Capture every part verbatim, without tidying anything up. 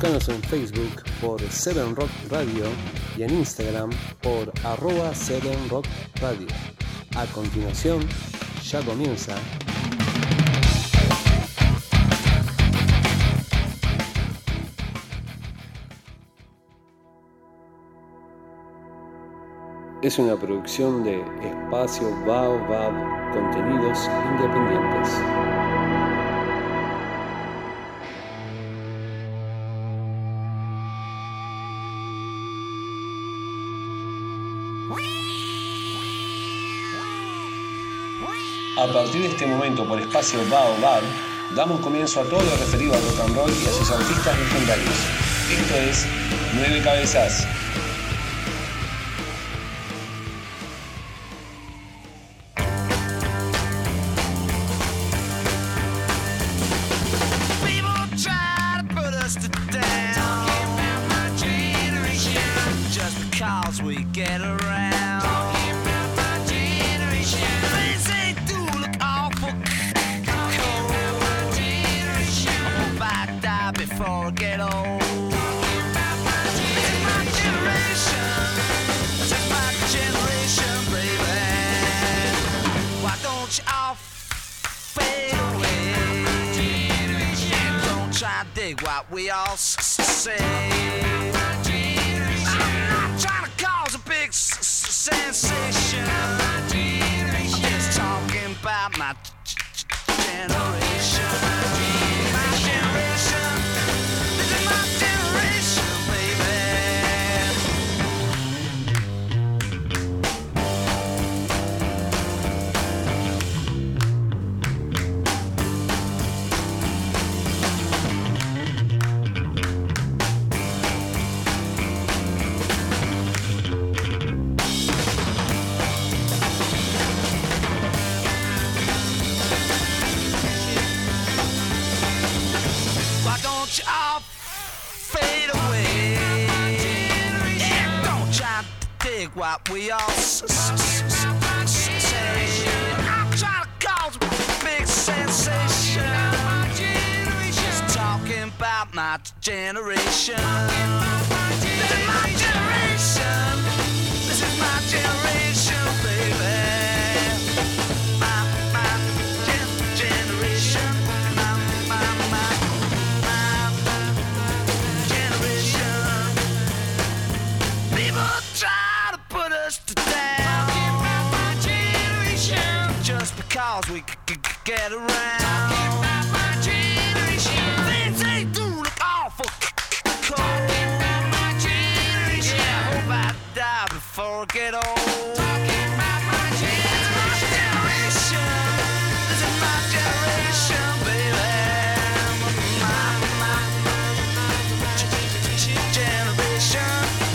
Búscanos en Facebook por Seven Rock Radio y en Instagram por arroba Seven Rock Radio. A continuación, ya comienza es una producción de Espacio Baobab, contenidos independientes. A partir de este momento, por Espacio Baobab, damos comienzo a todo lo referido al rock and roll y a sus artistas legendarios. Esto es Nueve Cabezas. What we all say. I'm not trying to cause a big s- s- sensation. I'm just talking about my g- g- generation. My generation. This is my generation, what we all s- s- s- s- say. I'm trying to cause a big sensation. Just talking about my generation. This is my generation. This is my generation, baby. My, my gen- generation. My, my, my, my generation. People try to put us to down. Talking about my generation. Just because we c- c- get around. Talking about my generation. Things they do look awful cold. Talking about my generation. Yeah, I hope I die before I get old. Talking about my generation. This is my generation, baby. My, my, my generation.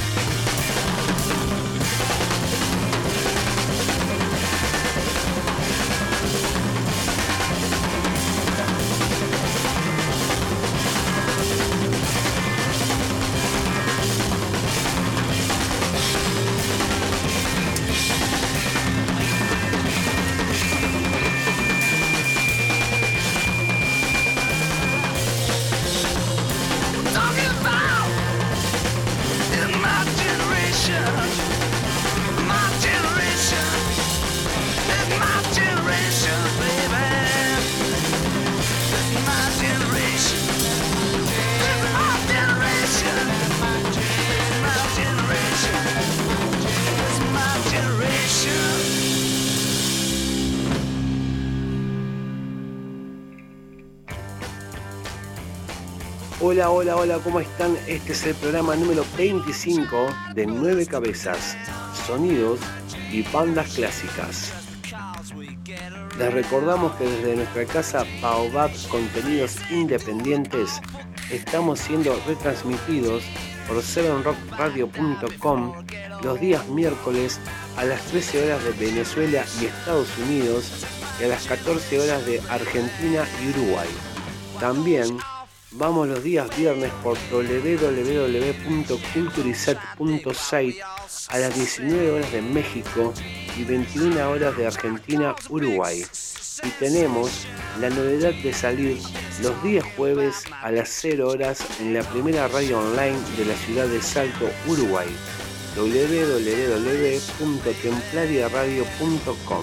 Hola, hola, hola, ¿cómo están? Este es el programa número veinticinco de Nueve Cabezas, sonidos y bandas clásicas. Les recordamos que desde nuestra casa Baobab Contenidos Independientes estamos siendo retransmitidos por seven rock radio punto com los días miércoles a las trece horas de Venezuela y Estados Unidos y a las catorce horas de Argentina y Uruguay. También vamos los días viernes por doble u doble u doble u punto culturiset punto site a las diecinueve horas de México y veintiuna horas de Argentina, Uruguay. Y tenemos la novedad de salir los días jueves a las cero horas en la primera radio online de la ciudad de Salto, Uruguay, doble u doble u doble u punto templariaradio punto com.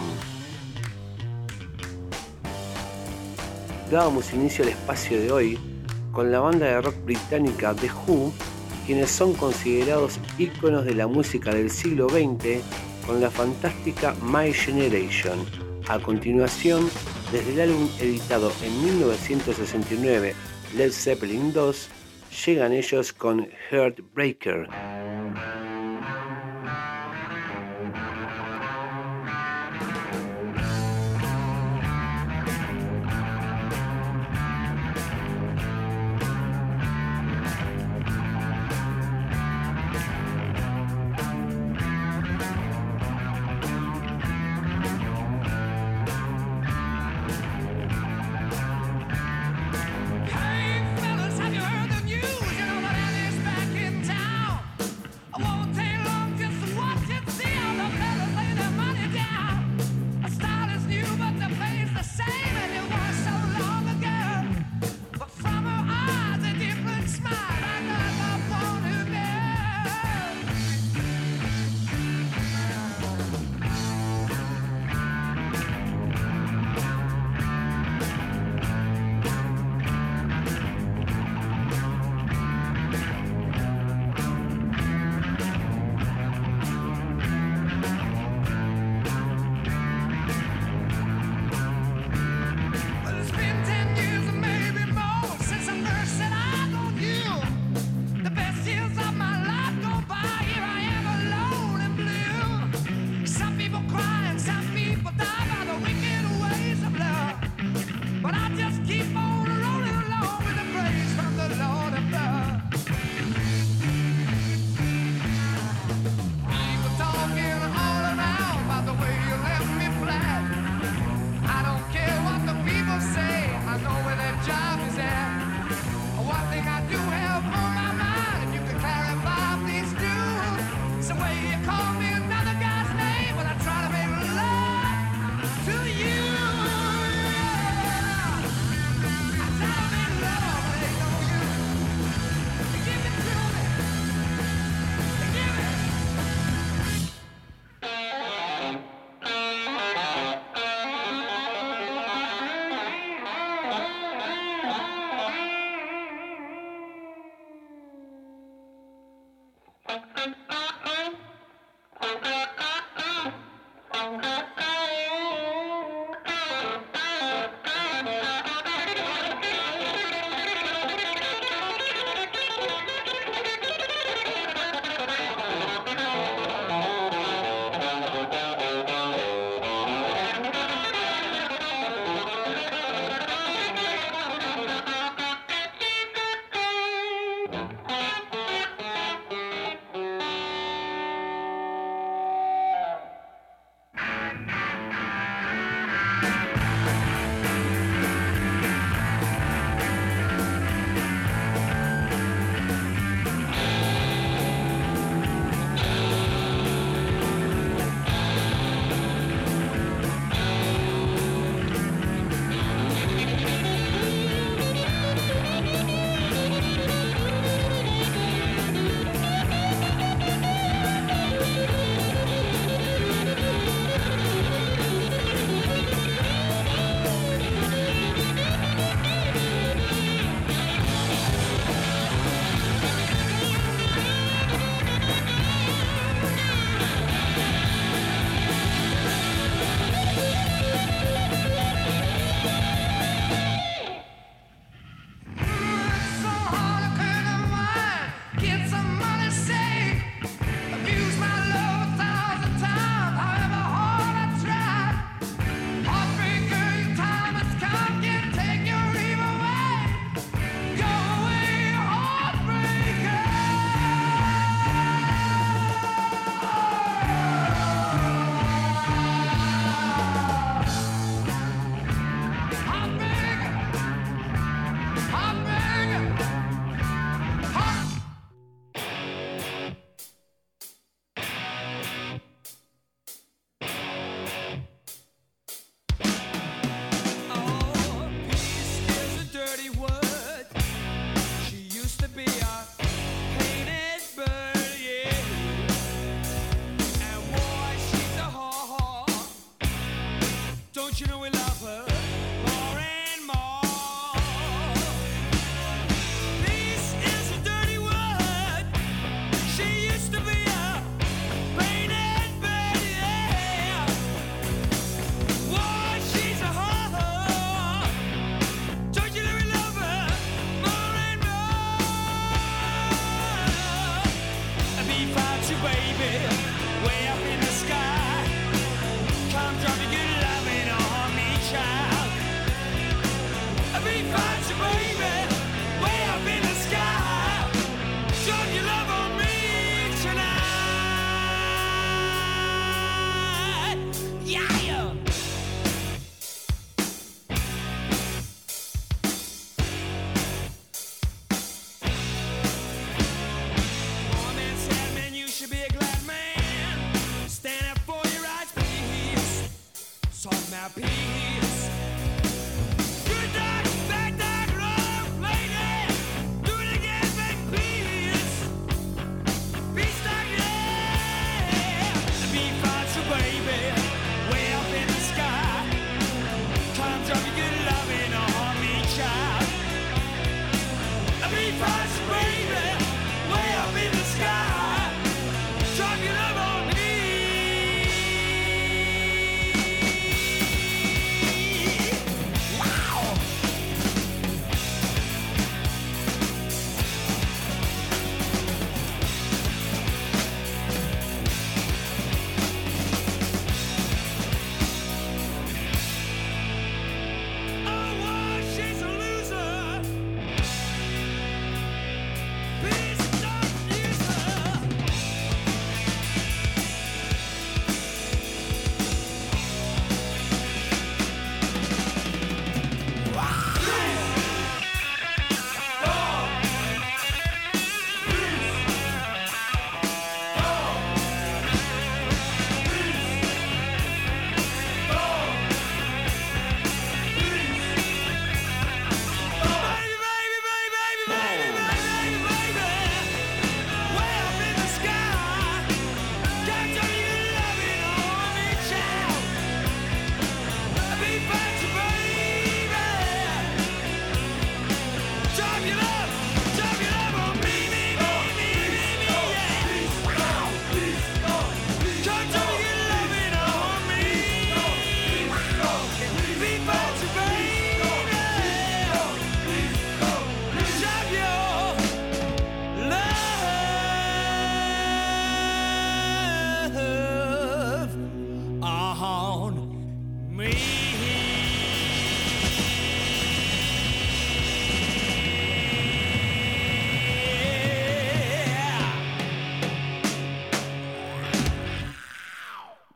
Dábamos inicio al espacio de hoy con la banda de rock británica The Who, quienes son considerados íconos de la música del siglo veinte con la fantástica My Generation. A continuación, desde el álbum editado en mil novecientos sesenta y nueve, Led Zeppelin dos, llegan ellos con Heartbreaker. Have you heard the news? You know that Annie's back in town.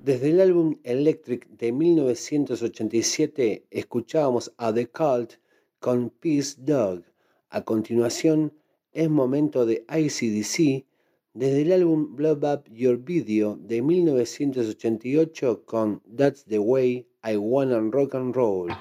Desde el álbum Electric de mil novecientos ochenta y siete escuchábamos a The Cult con Peace Dog. A continuación es momento de A C D C desde el álbum Blow Up Your Video de mil novecientos ochenta y ocho con That's the Way I Wanna Rock and Roll.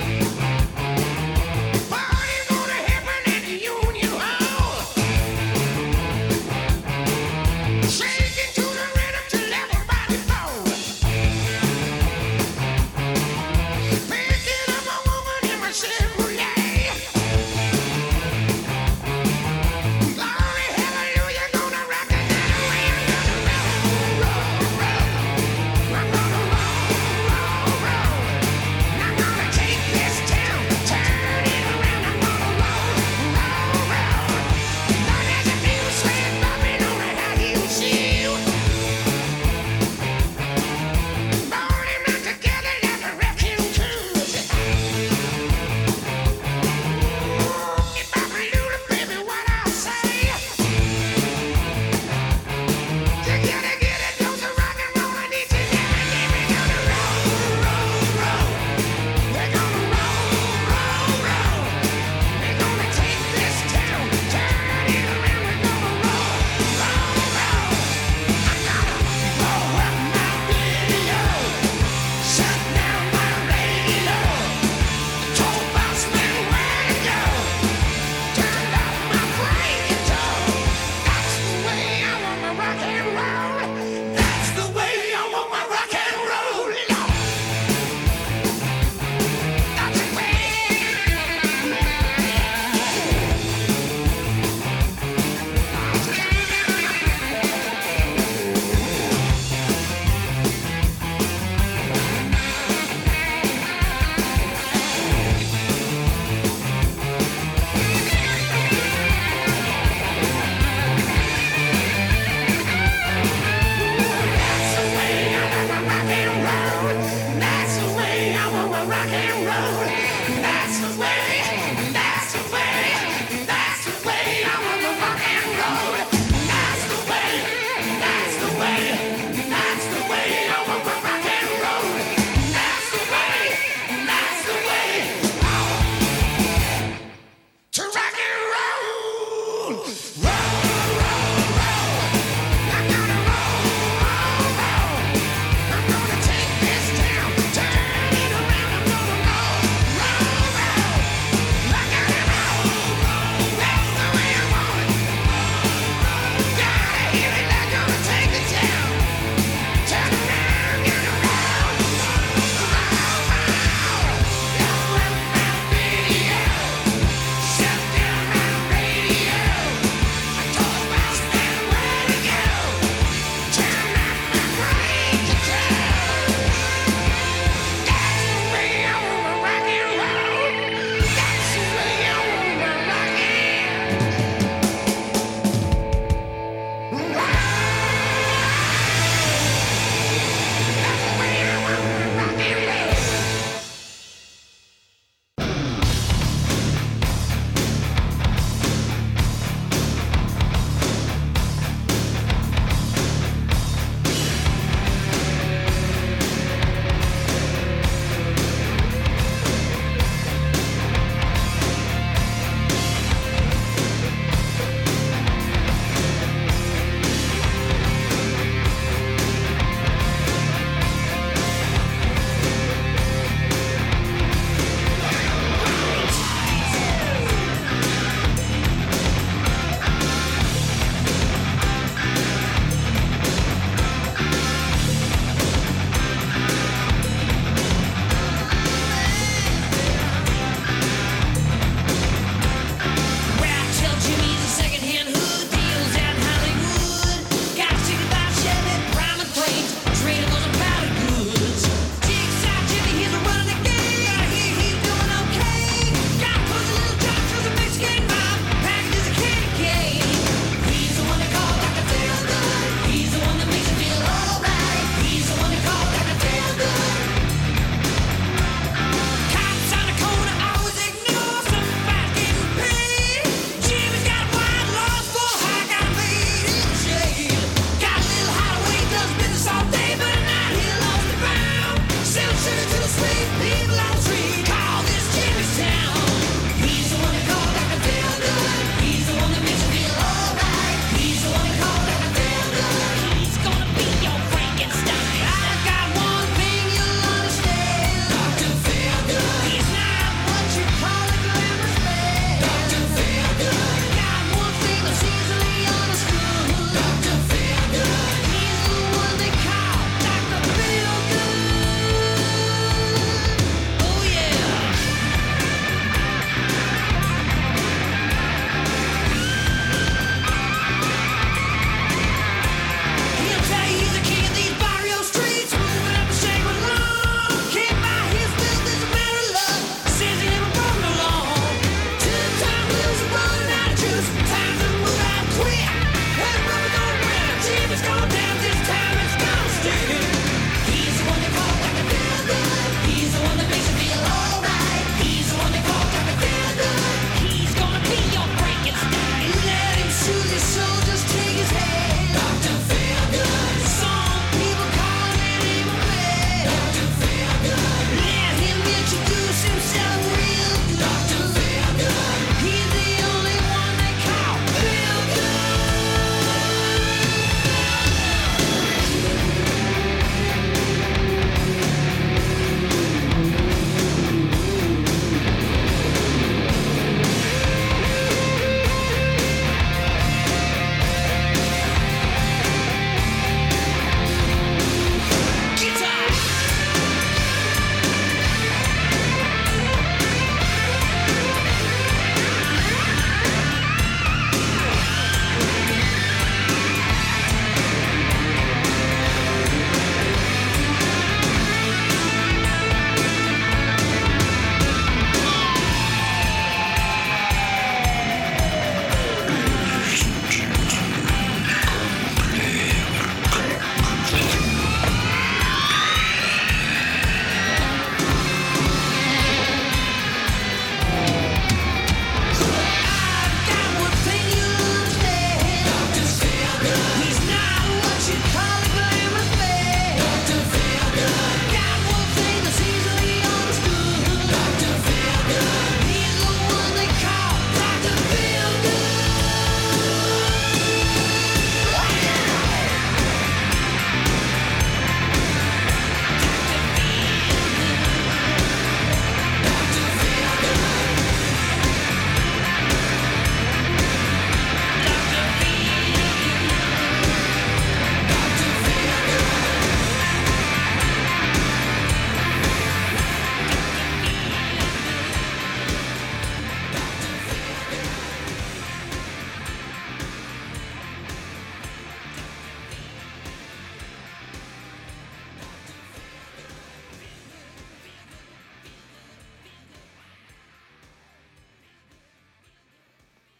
Party's gonna happen at the Union Hall.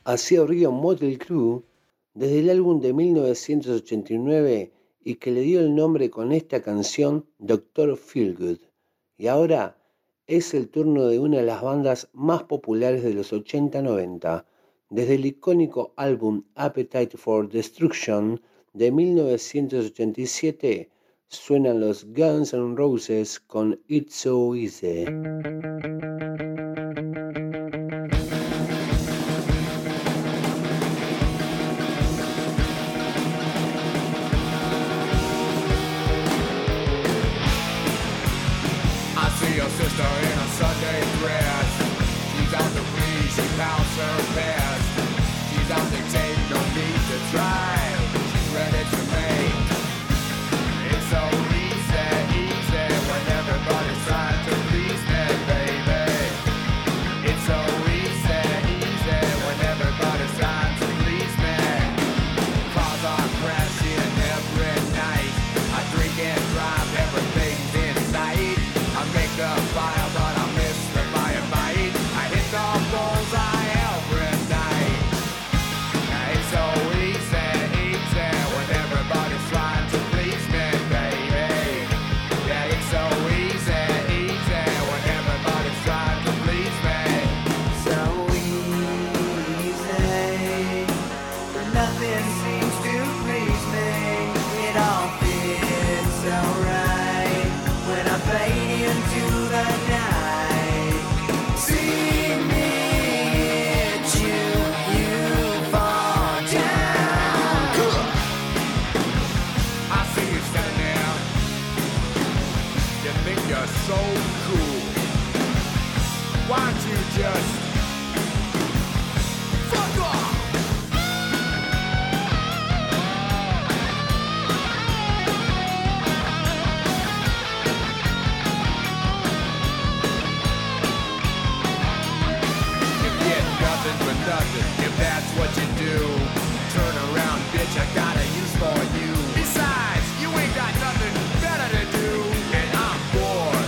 Así abrió Mötley Crüe desde el álbum de mil novecientos ochenta y nueve y que le dio el nombre con esta canción doctor Feelgood. Y ahora es el turno de una de las bandas más populares de los ochenta noventa. Desde el icónico álbum Appetite for Destruction de mil novecientos ochenta y siete suenan los Guns N' Roses con It's So Easy. Your sister in a Sunday dress. She's on the breeze, she pounds her best. She's on the tape, no need to try. She's ready to make. It's so easy, easy when everybody's trying to please me, baby. It's so easy, easy when everybody's trying to please me. Cars are crashing every night. I drink and drive, everything's in sight. I make the fire, but I miss the firefight. I hit the bullseye every night. It's so easy, easy when everybody's trying to please me, baby. Yeah, it's so easy, easy when everybody's trying to please me. So easy, but nothing seems to please me. It all feels so right when I fade into the night. See me hit you, you fall down. I see you standing there. You think you're so cool. Why don't you just fuck off? For nothing, if that's what you do. Turn around, bitch, I got a use for you. Besides, you ain't got nothing better to do, and I'm bored.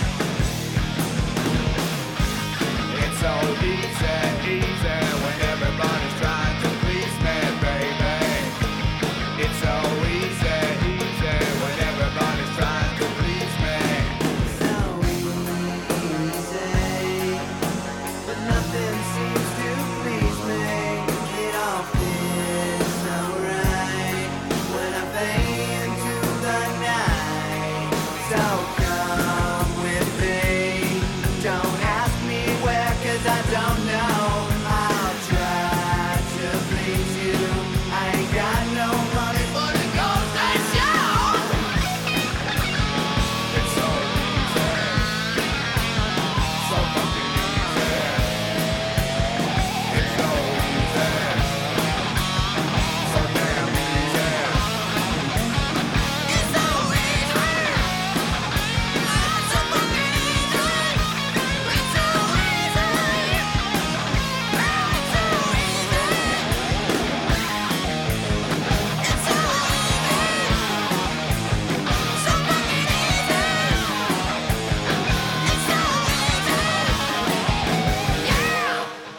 It's so easy, easy when everybody's trying to please me, baby. It's so easy, easy when everybody's trying to please me. So easy, but nothing seems to please me. It all feels so right when I fade into the night. So come with me. Don't ask me where, 'cause I don't know. I'll try to please you. I ain't got no money for the gold station. It's so easy, so fucking easy. It's so easy, so damn easy. It's so easy, so fucking easy. It's so easy, it's so easy. It's so easy, so fucking easy. It's so easy, yeah.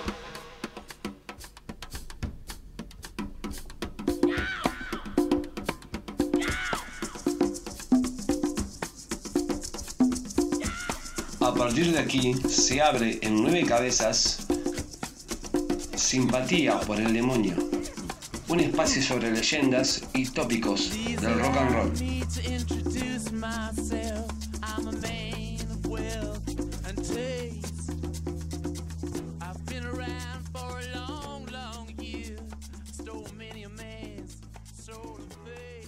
A partir de aquí se abre en Nueve Cabezas Simpatía por el Demonio, un espacio sobre leyendas y tópicos del rock and roll. Need to introduce myself. I'm a man of wealth and taste. I've been around for a long, long year. Stole many a man's soul of faith.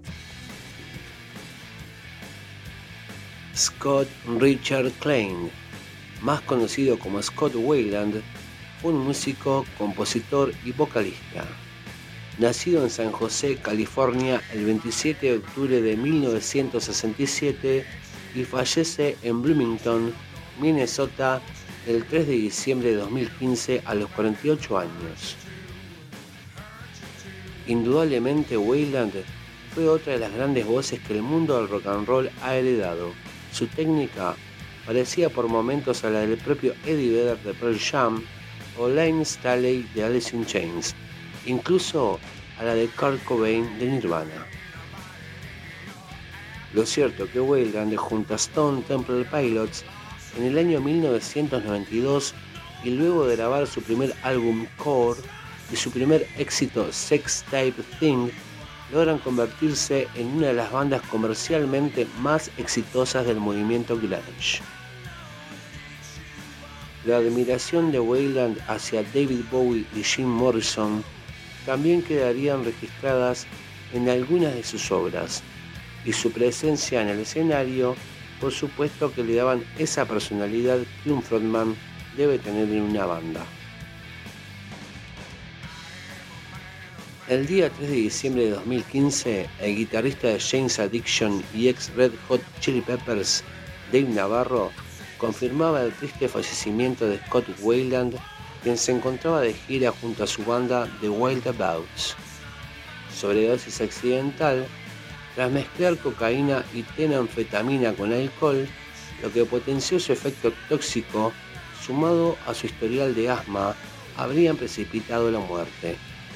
Scott Richard Klein, más conocido como Scott Weiland, fue un músico, compositor y vocalista. Nacido en San José, California, el veintisiete de octubre de mil novecientos sesenta y siete y fallece en Bloomington, Minnesota, el tres de diciembre de dos mil quince a los cuarenta y ocho años. Indudablemente Weiland fue otra de las grandes voces que el mundo del rock and roll ha heredado. Su técnica parecía por momentos a la del propio Eddie Vedder de Pearl Jam, o Lane Staley de Alice in Chains, incluso a la de Kurt Cobain de Nirvana. Lo cierto que Weiland junto a Stone Temple Pilots en el año mil novecientos noventa y dos, y luego de grabar su primer álbum Core y su primer éxito Sex Type Thing, logran convertirse en una de las bandas comercialmente más exitosas del movimiento grunge. La admiración de Weiland hacia David Bowie y Jim Morrison también quedarían registradas en algunas de sus obras, y su presencia en el escenario, por supuesto que le daban esa personalidad que un frontman debe tener en una banda. El día tres de diciembre de dos mil quince, el guitarrista de Jane's Addiction y ex Red Hot Chili Peppers, Dave Navarro, confirmaba el triste fallecimiento de Scott Weiland, quien se encontraba de gira junto a su banda The Wild Abouts. Sobredosis accidental, tras mezclar cocaína y tenanfetamina con alcohol, lo que potenció su efecto tóxico, sumado a su historial de asma, habrían precipitado la muerte.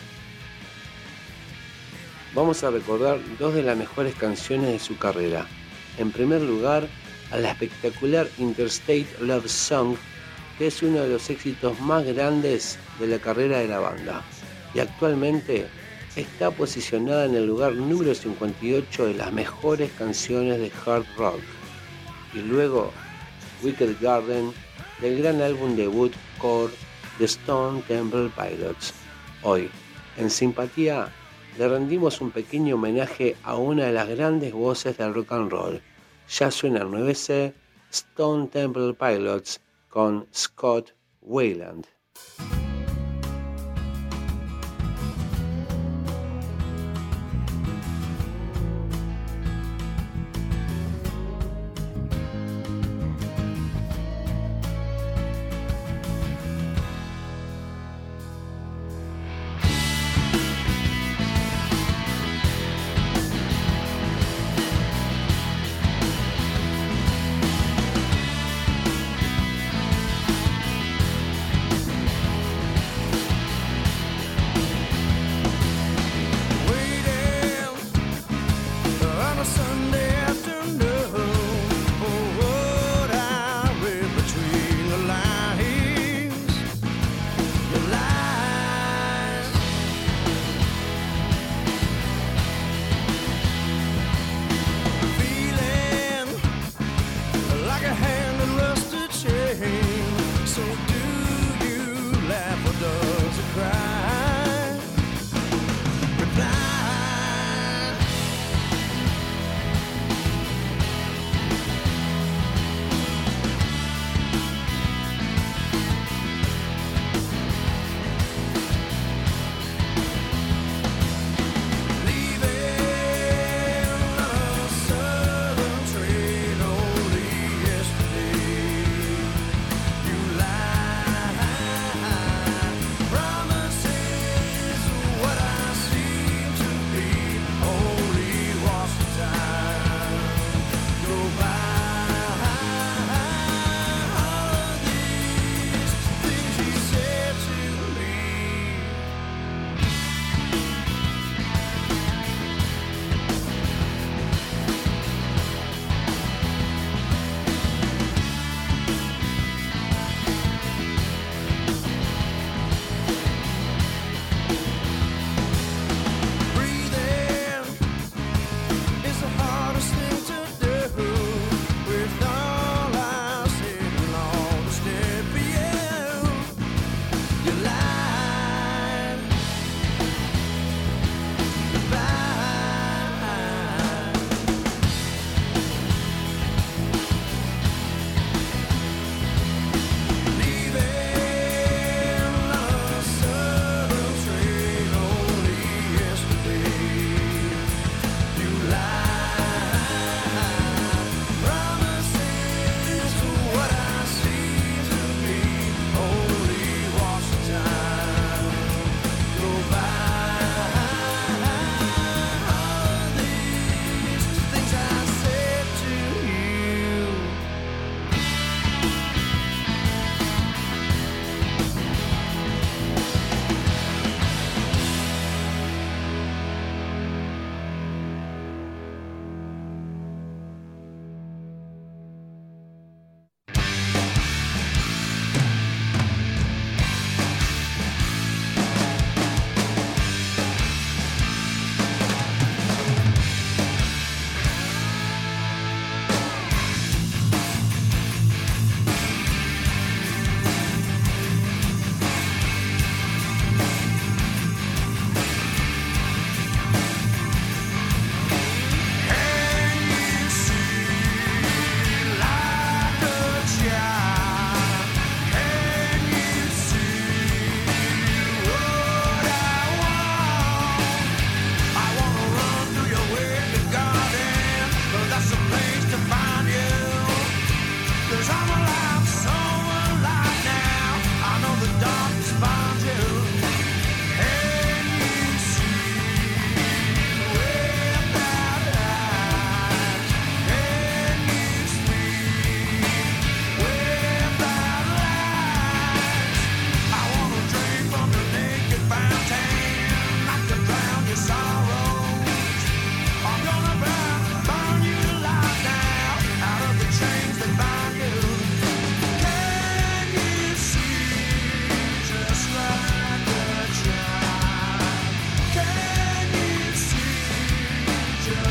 Vamos a recordar dos de las mejores canciones de su carrera. En primer lugar, a la espectacular Interstate Love Song, que es uno de los éxitos más grandes de la carrera de la banda, y actualmente está posicionada en el lugar número cincuenta y ocho de las mejores canciones de hard rock. Y luego, Wicked Garden, del gran álbum debut Core de Stone Temple Pilots. Hoy, en Simpatía, le rendimos un pequeño homenaje a una de las grandes voces del rock and roll. Ya suena el nueve ce, Stone Temple Pilots con Scott Weiland.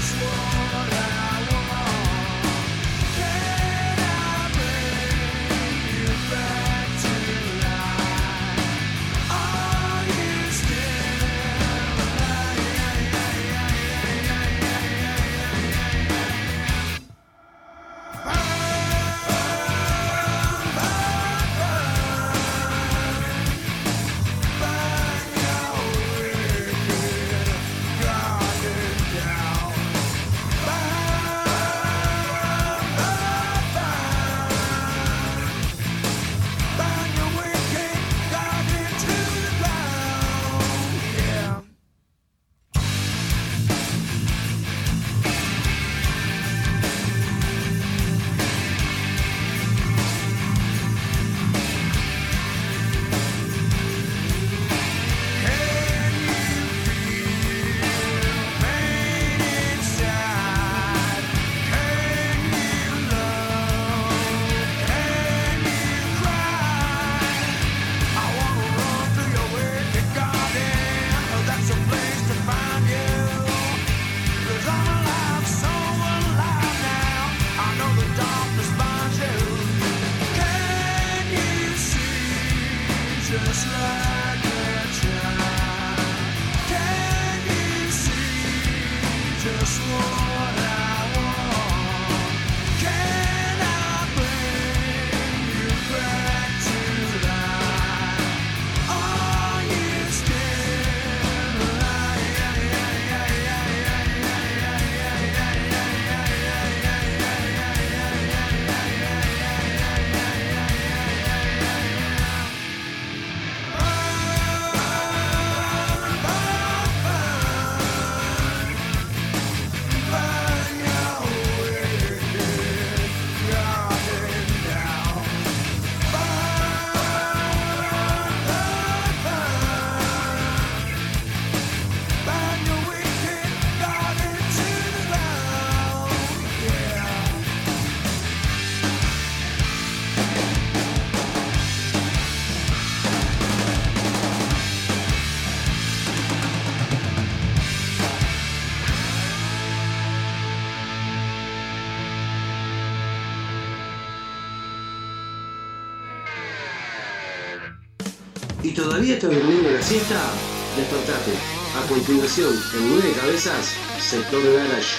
¿Y todavía estás durmiendo la siesta? Despertate. A continuación, en Nueve Cabezas, Sector Garage.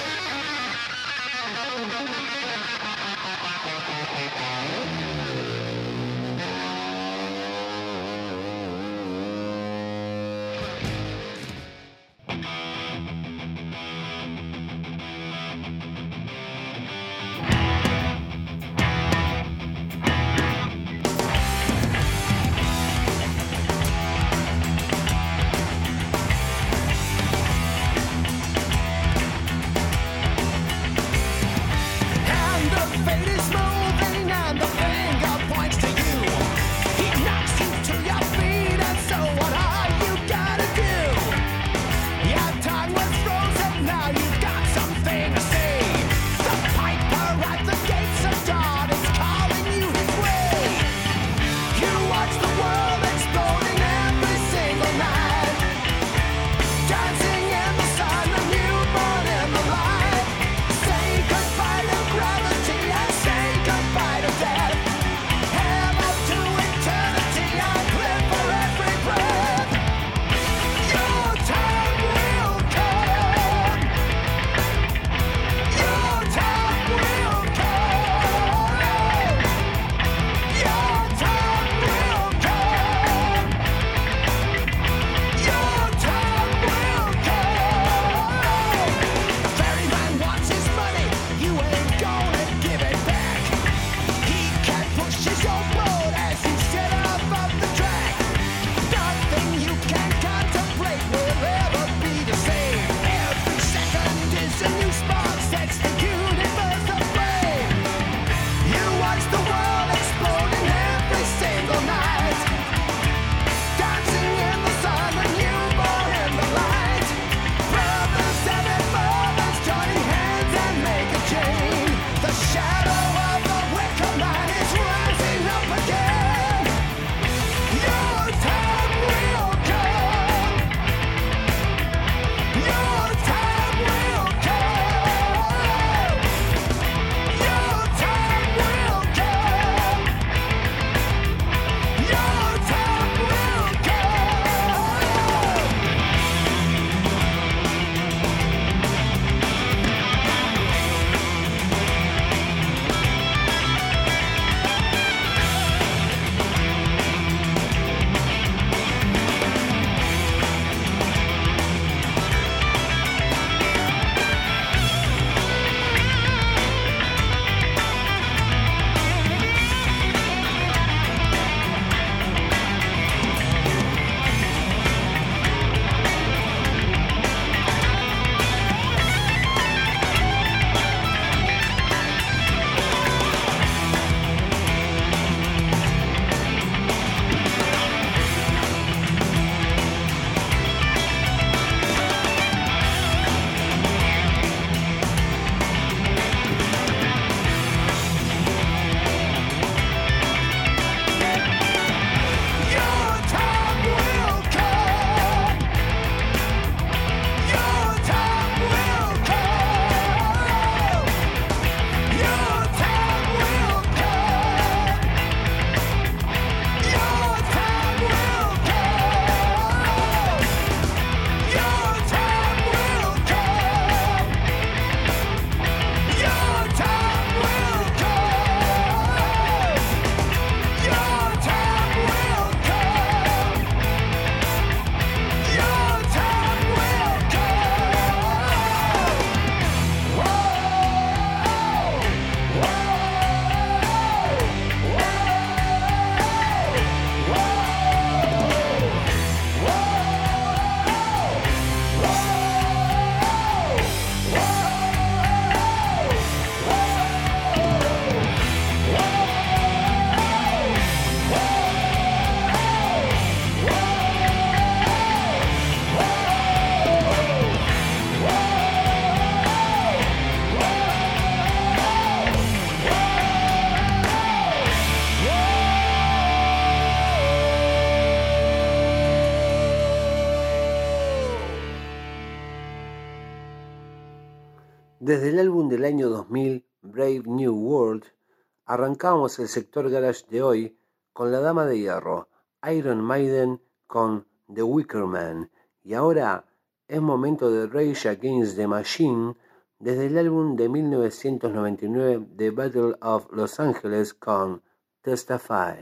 Desde el álbum del año dos mil, Brave New World, arrancamos el sector garage de hoy con la Dama de Hierro, Iron Maiden con The Wicker Man, y ahora es momento de Rage Against the Machine desde el álbum de mil novecientos noventa y nueve The Battle of Los Angeles con Testify.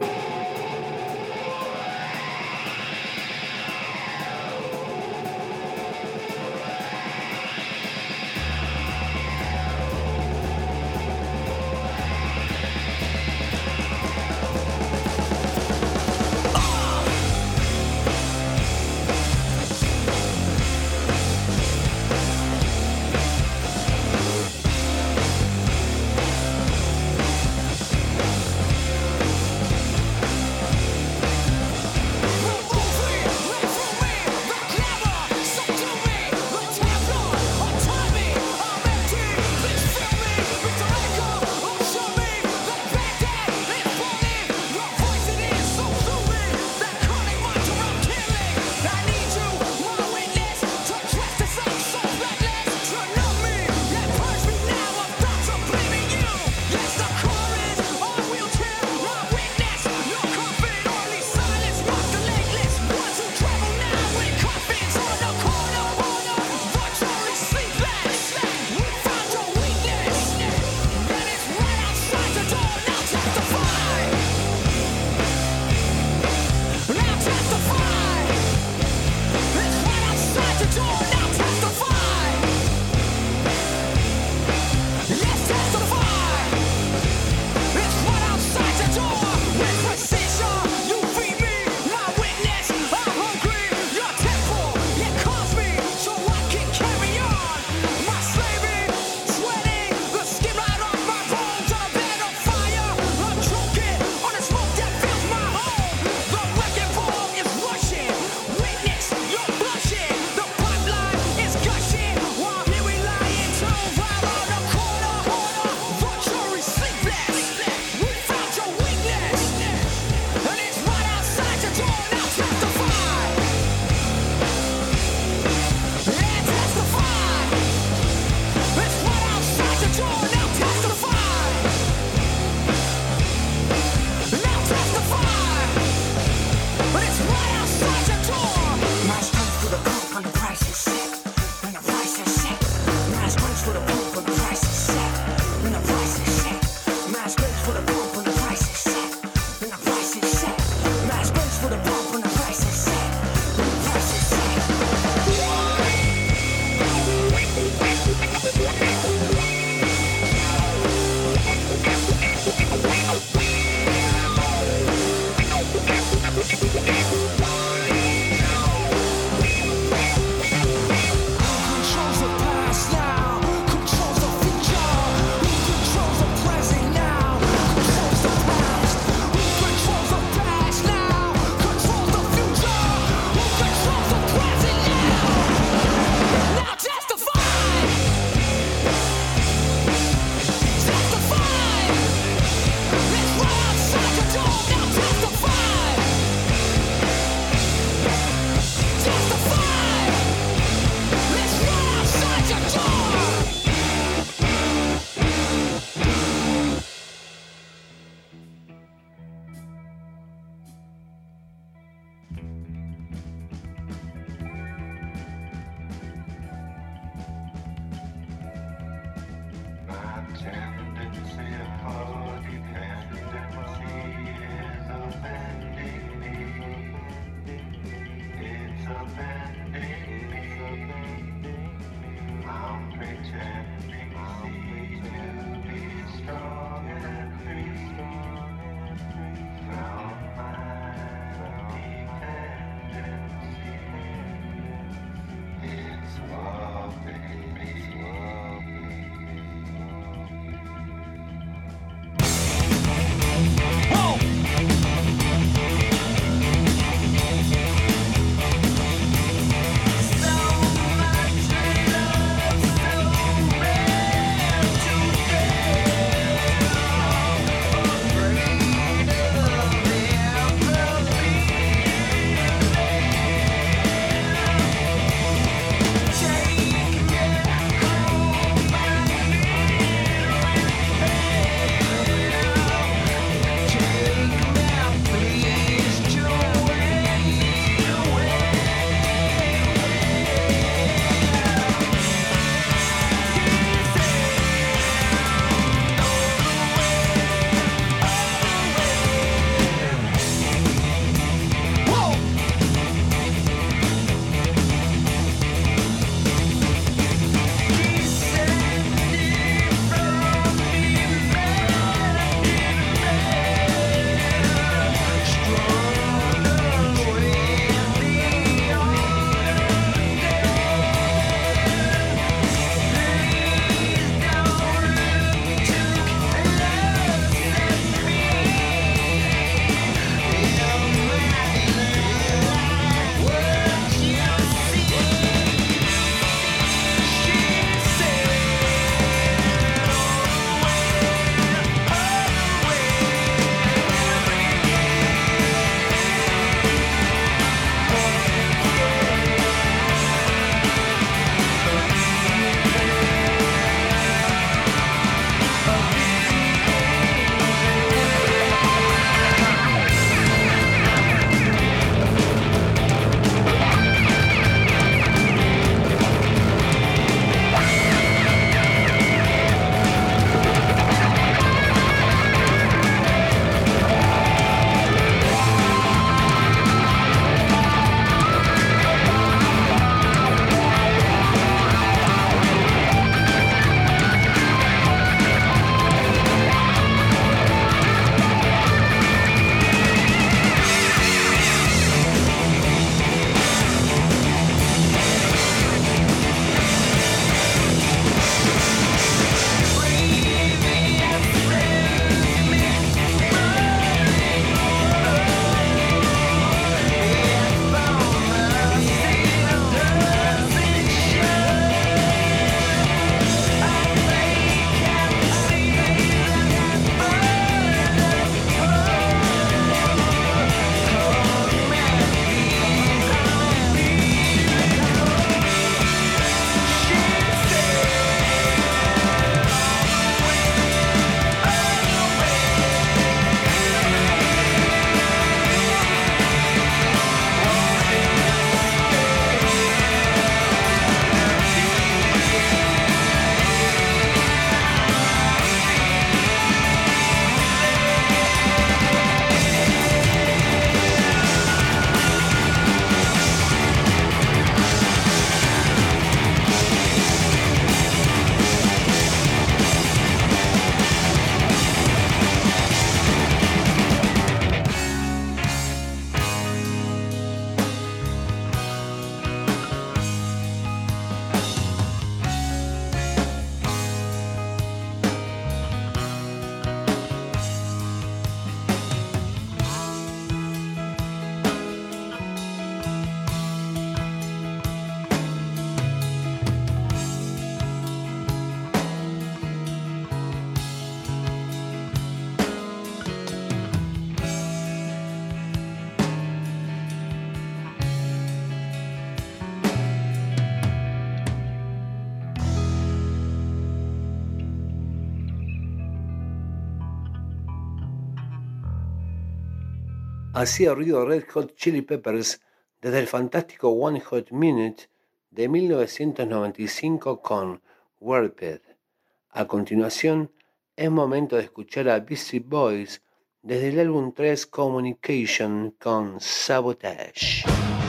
Así ha ruido Red Hot Chili Peppers desde el fantástico One Hot Minute de mil novecientos noventa y cinco con Warped. A continuación, es momento de escuchar a Beastie Boys desde el álbum tres Communication con Sabotage.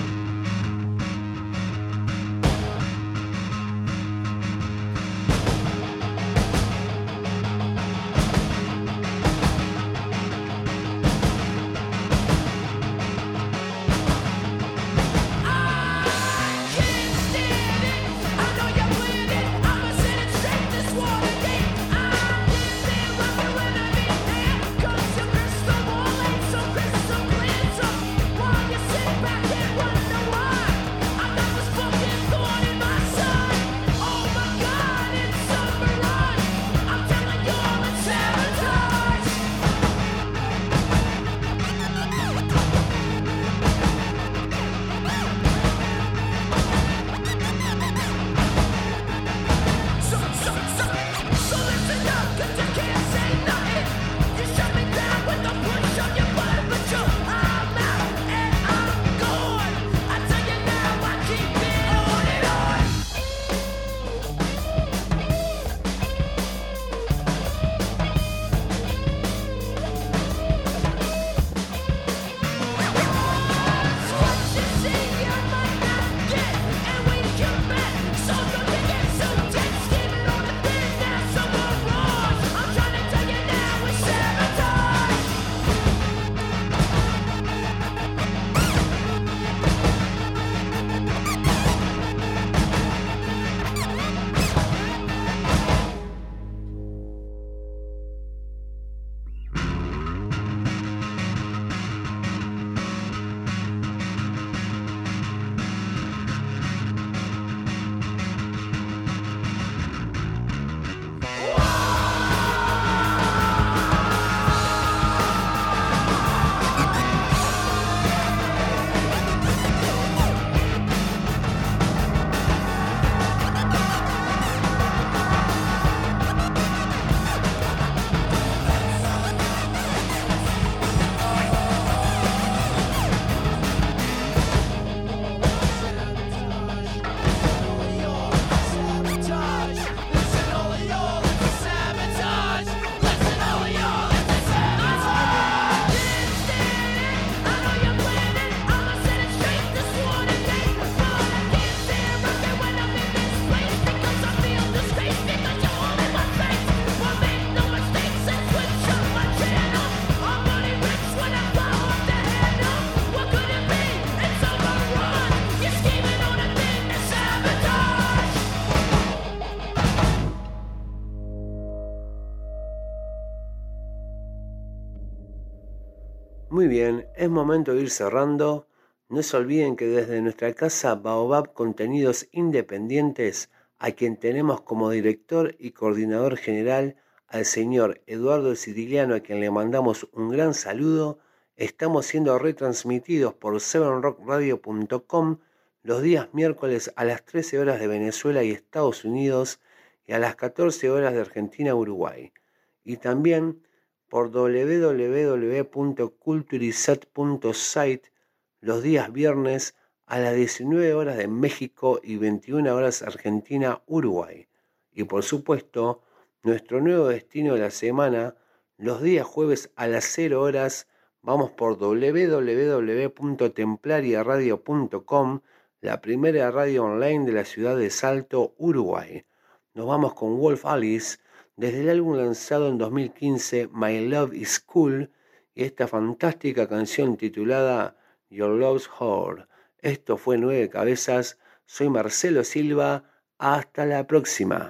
Muy bien, es momento de ir cerrando. No se olviden que desde nuestra casa Baobab Contenidos Independientes, a quien tenemos como director y coordinador general al señor Eduardo Siciliano, a quien le mandamos un gran saludo, estamos siendo retransmitidos por seven rock radio punto com los días miércoles a las trece horas de Venezuela y Estados Unidos y a las catorce horas de Argentina y Uruguay. Y también por doble u doble u doble u punto culturisat punto site los días viernes a las diecinueve horas de México y veintiuna horas Argentina, Uruguay. Y por supuesto, nuestro nuevo destino de la semana, los días jueves a las cero horas, vamos por doble u doble u doble u punto templaria radio punto com, la primera radio online de la ciudad de Salto, Uruguay. Nos vamos con Wolf Alice, desde el álbum lanzado en dos mil quince, My Love is Cool, y esta fantástica canción titulada Your Love's Whore. Esto fue Nueve Cabezas, soy Marcelo Silva, hasta la próxima.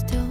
still